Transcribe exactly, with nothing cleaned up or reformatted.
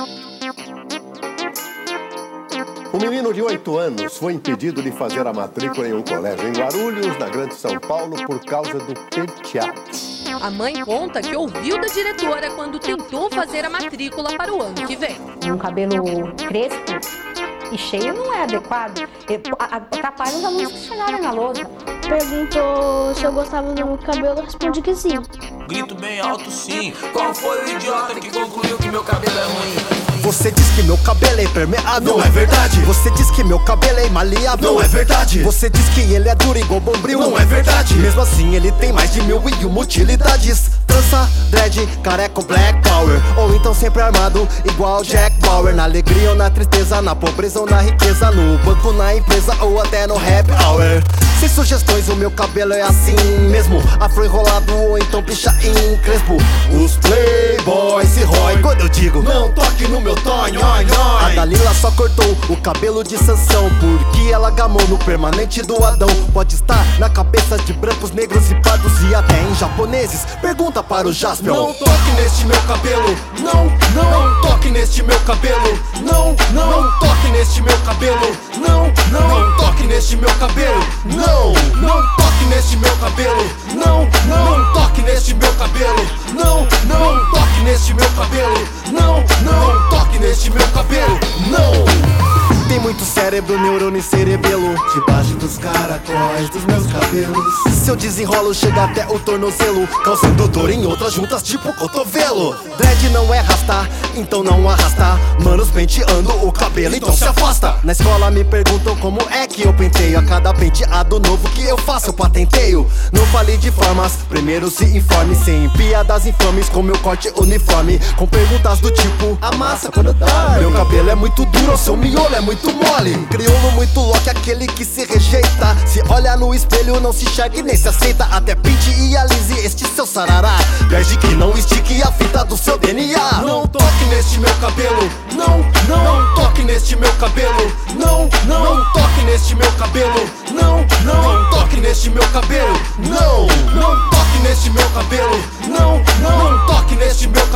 Um menino de oito anos foi impedido de fazer a matrícula em um colégio em Guarulhos, na Grande São Paulo, por causa do penteado. A mãe conta que ouviu da diretora quando tentou fazer a matrícula para o ano que vem. Um cabelo crespo e cheio não é adequado. Atrapalha os alunos que chegaram na lousa. Perguntou se eu gostava do meu cabelo, eu respondi que sim. Grito bem alto sim. Qual foi o idiota que concluiu que meu cabelo é ruim? Você diz que meu cabelo é impermeável. Não é verdade. Você diz que meu cabelo é maleável. Não é verdade. Você diz que ele é duro igual bombril. Não é verdade. Mesmo assim ele tem mais de mil e uma utilidades. Trança, dread, careco, black power. Ou então sempre armado igual Jack Bauer. Na alegria ou na tristeza, na pobreza ou na riqueza, no banco, na empresa ou até no happy hour. Sem sugestões, o meu cabelo é assim mesmo. Afro enrolado ou então pichain crespo. Os playboys se roem quando eu digo não toque no meu tonho. A Dalila só cortou o cabelo de Sansão porque ela gamou no permanente do Adão. Pode estar na cabeça de brancos, negros e pardos e até em japoneses. Pergunta para o Jaspion. Não toque neste meu cabelo. Não, não, não toque neste meu cabelo. Não, não, não toque neste meu cabelo. Não, não, não toque neste meu cabelo. Não, não toque neste meu cabelo. Não, não, não toque neste meu cabelo. Não, não, não toque neste meu cabelo. Não, não, não toque neste meu cabelo. Não. Tem muito cérebro, neurônio e cerebelo debaixo dos caracóis dos meus cabelos. Se eu desenrolo, chega até o tornozelo, causando dor em outras juntas, tipo cotovelo. Dread não é rastar, então não arrasta. Manos penteando o cabelo, então se afasta. Na escola me perguntam como é que eu penteio. A cada penteado novo que eu faço, eu patenteio. Não fale de formas, primeiro se informe. Sem piadas infames com meu corte uniforme. Com perguntas do tipo, amassa quando dá. Meu cabelo é muito duro, seu miolo é muito mole. Crioulo muito louco, aquele que se rejeita. Se olha no espelho, não se enxerga e nem se aceita. Até pinte e alise este seu sarará. Pede que não estique a fita do seu D N A. Não toque neste meu cabelo. Não, não, não toque neste meu cabelo. Não, não, não toque neste meu cabelo. Não, não, não toque neste meu cabelo. Não, não toque neste meu cabelo. Não, não, não toque neste meu